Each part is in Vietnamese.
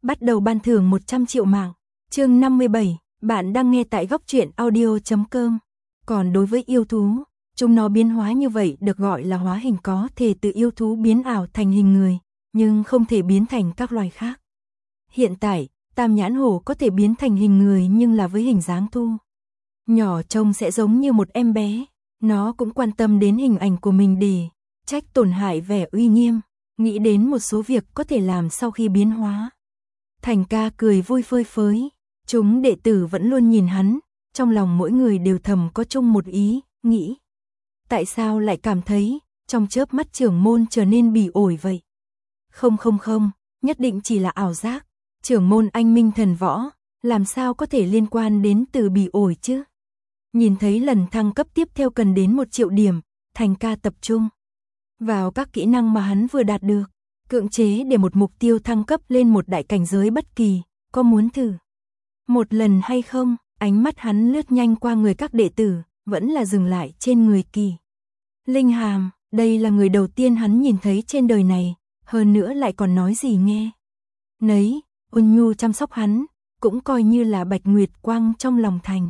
bắt đầu ban thưởng 100 triệu mạng. Chương 57, bạn đang nghe tại góc truyện audio.com. Còn đối với yêu thú, chúng nó biến hóa như vậy được gọi là hóa hình, có thể từ yêu thú biến ảo thành hình người, nhưng không thể biến thành các loài khác. Hiện tại, Tam Nhãn Hổ có thể biến thành hình người nhưng là với hình dáng thu nhỏ, trông sẽ giống như một em bé. Nó cũng quan tâm đến hình ảnh của mình để trách tổn hại vẻ uy nghiêm, nghĩ đến một số việc có thể làm sau khi biến hóa. Thành ca cười vui phơi phới, chúng đệ tử vẫn luôn nhìn hắn, trong lòng mỗi người đều thầm có chung một ý, nghĩ. Tại sao lại cảm thấy, trong chớp mắt trưởng môn trở nên bỉ ổi vậy? Không, nhất định chỉ là ảo giác, trưởng môn anh minh thần võ, làm sao có thể liên quan đến từ bỉ ổi chứ? Nhìn thấy lần thăng cấp tiếp theo cần đến 1 triệu điểm, Thành ca tập trung vào các kỹ năng mà hắn vừa đạt được, cưỡng chế để một mục tiêu thăng cấp lên một đại cảnh giới bất kỳ, có muốn thử một lần hay không? Ánh mắt hắn lướt nhanh qua người các đệ tử, vẫn là dừng lại trên người Kỳ Linh Hàm, đây là người đầu tiên hắn nhìn thấy trên đời này, hơn nữa lại còn nói gì nghe nấy, ôn nhu chăm sóc hắn, cũng coi như là bạch nguyệt quang trong lòng Thành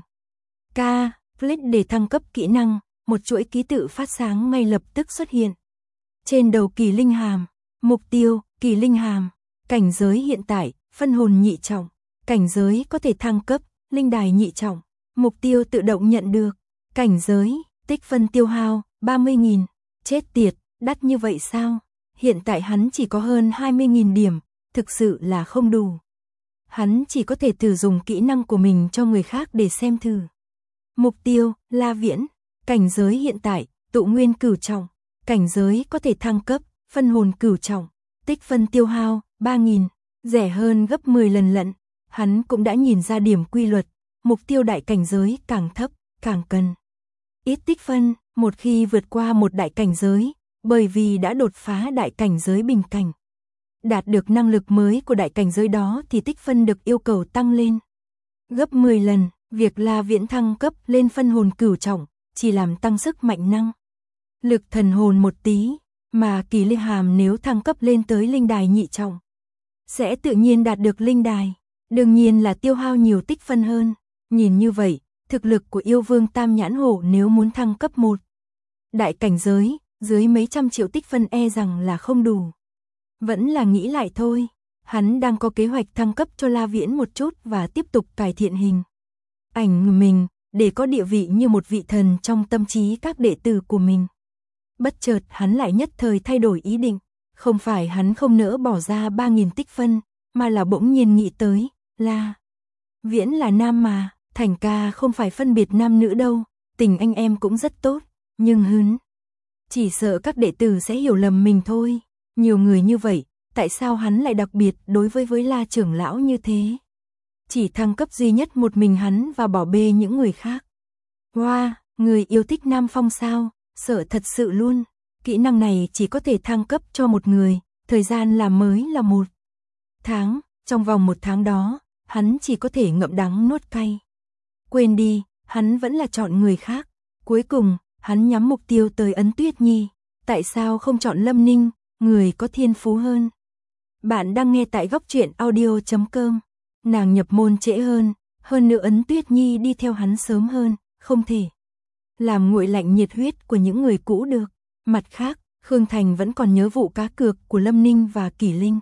ca. Click để thăng cấp kỹ năng, một chuỗi ký tự phát sáng ngay lập tức xuất hiện trên đầu Kỳ Linh Hàm. Mục tiêu, Kỳ Linh Hàm, cảnh giới hiện tại, phân hồn nhị trọng, cảnh giới có thể thăng cấp, linh đài nhị trọng, mục tiêu tự động nhận được, cảnh giới, tích phân tiêu hao, 30.000, chết tiệt, đắt như vậy sao? Hiện tại hắn chỉ có hơn 20.000 điểm, thực sự là không đủ. Hắn chỉ có thể thử dùng kỹ năng của mình cho người khác để xem thử. Mục tiêu, La Viễn, cảnh giới hiện tại, tụ nguyên cửu trọng, cảnh giới có thể thăng cấp, phân hồn cửu trọng, tích phân tiêu hao, 3.000, rẻ hơn gấp 10 lần lận. Hắn cũng đã nhìn ra điểm quy luật, mục tiêu đại cảnh giới càng thấp, càng cần ít tích phân, một khi vượt qua một đại cảnh giới, bởi vì đã đột phá đại cảnh giới bình cảnh, đạt được năng lực mới của đại cảnh giới đó thì tích phân được yêu cầu tăng lên gấp 10 lần. Việc La Viễn thăng cấp lên phân hồn cửu trọng chỉ làm tăng sức mạnh năng lực thần hồn một tí, mà Kỳ Linh Hàm nếu thăng cấp lên tới linh đài nhị trọng sẽ tự nhiên đạt được linh đài, đương nhiên là tiêu hao nhiều tích phân hơn. Nhìn như vậy, thực lực của yêu vương Tam Nhãn Hổ nếu muốn thăng cấp một đại cảnh giới, dưới mấy trăm triệu tích phân e rằng là không đủ. Vẫn là nghĩ lại thôi, hắn đang có kế hoạch thăng cấp cho La Viễn một chút và tiếp tục cải thiện hình ảnh mình, để có địa vị như một vị thần trong tâm trí các đệ tử của mình. Bất chợt hắn lại nhất thời thay đổi ý định, không phải hắn không nỡ bỏ ra 3.000 tích phân, mà là bỗng nhiên nghĩ tới, La Viễn là nam mà, Thành ca không phải phân biệt nam nữ đâu, tình anh em cũng rất tốt, nhưng chỉ sợ các đệ tử sẽ hiểu lầm mình thôi. Nhiều người như vậy, tại sao hắn lại đặc biệt đối với La trưởng lão như thế? Chỉ thăng cấp duy nhất một mình hắn và bỏ bê những người khác. Wow, người yêu thích nam phong sao? Sợ thật sự luôn. Kỹ năng này chỉ có thể thăng cấp cho một người, thời gian làm mới là 1 tháng, trong vòng 1 tháng đó, hắn chỉ có thể ngậm đắng nuốt cay. Quên đi, hắn vẫn là chọn người khác. Cuối cùng, hắn nhắm mục tiêu tới Ấn Tuyết Nhi. Tại sao không chọn Lâm Ninh, người có thiên phú hơn? Bạn đang nghe tại góc truyện audio.com. Nàng nhập môn trễ hơn nữa Ấn Tuyết Nhi đi theo hắn sớm hơn, không thể làm nguội lạnh nhiệt huyết của những người cũ được. Mặt khác, Khương Thành vẫn còn nhớ vụ cá cược của Lâm Ninh và Kỳ Linh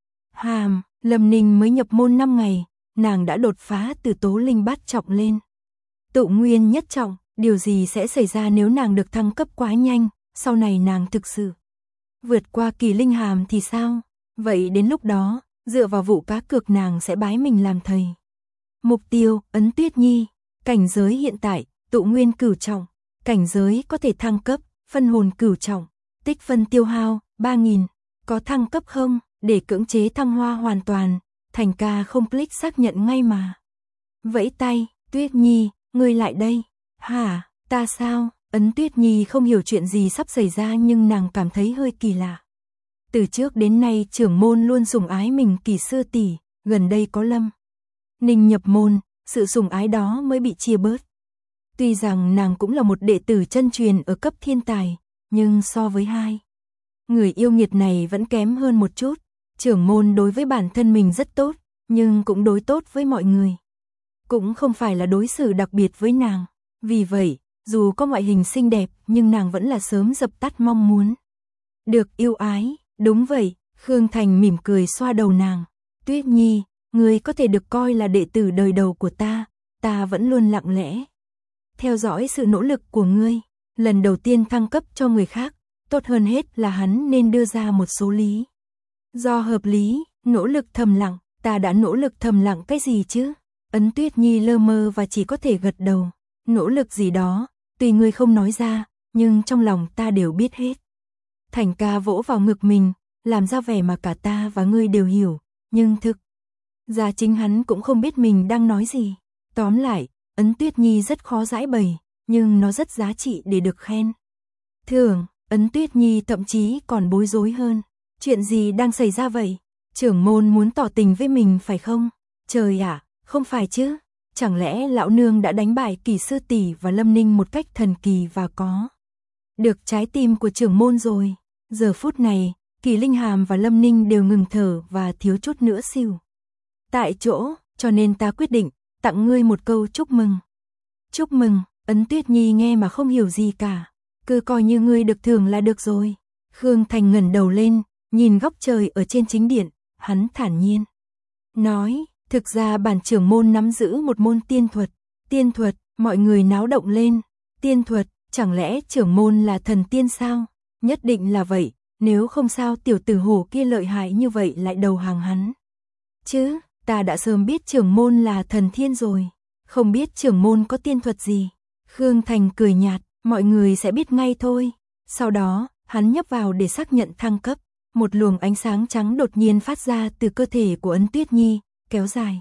Hàm. Lâm Ninh mới nhập môn 5 ngày, nàng đã đột phá từ tố linh bát trọng lên tụ nguyên nhất trọng. Điều gì sẽ xảy ra nếu nàng được thăng cấp quá nhanh, sau này nàng thực sự vượt qua Kỳ Linh Hàm thì sao? Vậy đến lúc đó, dựa vào vụ cá cược nàng sẽ bái mình làm thầy. Mục tiêu, Ấn Tuyết Nhi, cảnh giới hiện tại, tụ nguyên cửu trọng, cảnh giới có thể thăng cấp, phân hồn cửu trọng, tích phân tiêu hao, 3.000, có thăng cấp không? Để cưỡng chế thăng hoa hoàn toàn, Thành ca không click xác nhận ngay mà. Vẫy tay, Tuyết Nhi, ngươi lại đây. Hả, ta sao? Ấn Tuyết Nhi không hiểu chuyện gì sắp xảy ra nhưng nàng cảm thấy hơi kỳ lạ. Từ trước đến nay trưởng môn luôn sủng ái mình Kỳ sư tỷ, gần đây có Lâm Ninh nhập môn, sự sủng ái đó mới bị chia bớt. Tuy rằng nàng cũng là một đệ tử chân truyền ở cấp thiên tài, nhưng so với hai người yêu nghiệt này vẫn kém hơn một chút. Trưởng môn đối với bản thân mình rất tốt, nhưng cũng đối tốt với mọi người. Cũng không phải là đối xử đặc biệt với nàng. Vì vậy, dù có ngoại hình xinh đẹp nhưng nàng vẫn là sớm dập tắt mong muốn được yêu ái. Đúng vậy, Khương Thành mỉm cười xoa đầu nàng. Tuyết Nhi, ngươi có thể được coi là đệ tử đời đầu của ta vẫn luôn lặng lẽ theo dõi sự nỗ lực của ngươi. Lần đầu tiên thăng cấp cho người khác, tốt hơn hết là hắn nên đưa ra một số lý do hợp lý. Nỗ lực thầm lặng, ta đã nỗ lực thầm lặng cái gì chứ? Ấn Tuyết Nhi lơ mơ và chỉ có thể gật đầu. Nỗ lực gì đó, tuy ngươi không nói ra, nhưng trong lòng ta đều biết hết. Thành ca vỗ vào ngực mình, làm ra vẻ mà cả ta và ngươi đều hiểu, nhưng thực ra chính hắn cũng không biết mình đang nói gì. Tóm lại, Ấn Tuyết Nhi rất khó giải bày, nhưng nó rất giá trị để được khen. Thường, Ấn Tuyết Nhi thậm chí còn bối rối hơn. Chuyện gì đang xảy ra vậy? Trưởng môn muốn tỏ tình với mình phải không? Trời ạ, không phải chứ? Chẳng lẽ lão nương đã đánh bại Kỳ sư tỷ và Lâm Ninh một cách thần kỳ và có được trái tim của trưởng môn rồi? Giờ phút này, Kỳ Linh Hàm và Lâm Ninh đều ngừng thở và thiếu chút nữa xỉu tại chỗ, cho nên ta quyết định tặng ngươi một câu chúc mừng. Chúc mừng? Ấn Tuyết Nhi nghe mà không hiểu gì cả. Cứ coi như ngươi được thưởng là được rồi. Khương Thành ngẩng đầu lên, nhìn góc trời ở trên chính điện, hắn thản nhiên nói, thực ra bản trưởng môn nắm giữ một môn tiên thuật. Tiên thuật? Mọi người náo động lên. Tiên thuật? Chẳng lẽ trưởng môn là thần tiên sao? Nhất định là vậy, nếu không sao tiểu tử hổ kia lợi hại như vậy lại đầu hàng hắn chứ? Ta đã sớm biết trưởng môn là thần thiên rồi, không biết trưởng môn có tiên thuật gì. Khương Thành cười nhạt, mọi người sẽ biết ngay thôi. Sau đó, hắn nhấp vào để xác nhận thăng cấp. Một luồng ánh sáng trắng đột nhiên phát ra từ cơ thể của Ấn Tuyết Nhi, kéo dài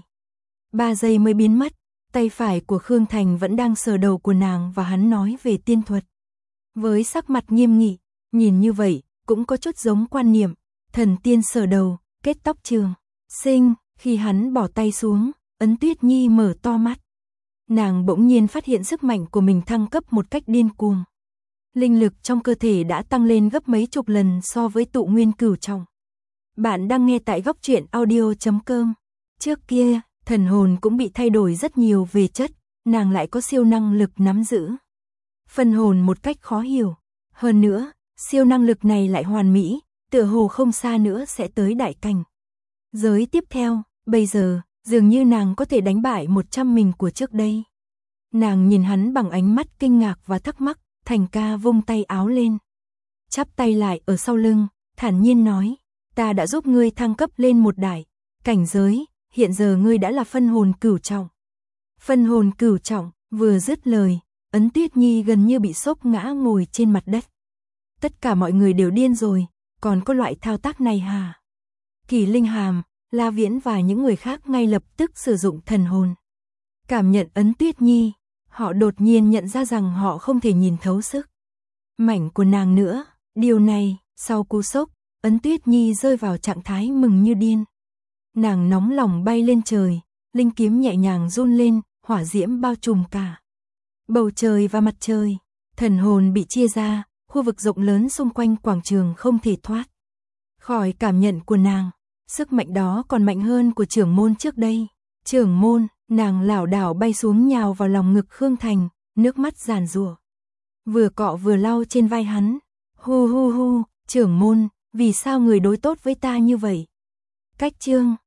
3 giây mới biến mất. Tay phải của Khương Thành vẫn đang sờ đầu của nàng và hắn nói về tiên thuật với sắc mặt nghiêm nghị. Nhìn như vậy, cũng có chút giống quan niệm thần tiên sờ đầu, kết tóc trường sinh. Khi hắn bỏ tay xuống, Ấn Tuyết Nhi mở to mắt. Nàng bỗng nhiên phát hiện sức mạnh của mình thăng cấp một cách điên cuồng. Linh lực trong cơ thể đã tăng lên gấp mấy chục lần so với tụ nguyên cửu trọng. Bạn đang nghe tại góc truyện audio.com. Trước kia, thần hồn cũng bị thay đổi rất nhiều về chất, nàng lại có siêu năng lực nắm giữ phân hồn một cách khó hiểu. Hơn nữa, siêu năng lực này lại hoàn mỹ, tựa hồ không xa nữa sẽ tới đại cảnh giới tiếp theo. Bây giờ, dường như nàng có thể đánh bại 100 mình của trước đây. Nàng nhìn hắn bằng ánh mắt kinh ngạc và thắc mắc. Thành ca vung tay áo lên, chắp tay lại ở sau lưng, thản nhiên nói, ta đã giúp ngươi thăng cấp lên một đại cảnh giới, hiện giờ ngươi đã là phân hồn cửu trọng. Phân hồn cửu trọng? Vừa dứt lời, Ấn Tuyết Nhi gần như bị sốc ngã ngồi trên mặt đất. Tất cả mọi người đều điên rồi, còn có loại thao tác này hả? Kỳ Linh Hàm, La Viễn và những người khác ngay lập tức sử dụng thần hồn cảm nhận Ấn Tuyết Nhi. Họ đột nhiên nhận ra rằng họ không thể nhìn thấu sức mạnh của nàng nữa. Điều này, sau cú sốc, Ấn Tuyết Nhi rơi vào trạng thái mừng như điên. Nàng nóng lòng bay lên trời, linh kiếm nhẹ nhàng run lên, hỏa diễm bao trùm cả bầu trời và mặt trời. Thần hồn bị chia ra, khu vực rộng lớn xung quanh quảng trường không thể thoát khỏi cảm nhận của nàng. Sức mạnh đó còn mạnh hơn của trưởng môn trước đây. Trưởng môn? Nàng lảo đảo bay xuống nhào vào lòng ngực Khương Thành, nước mắt giàn giụa vừa cọ vừa lau trên vai hắn. Hu hu hu, trưởng môn, vì sao người đối tốt với ta như vậy? Cách chương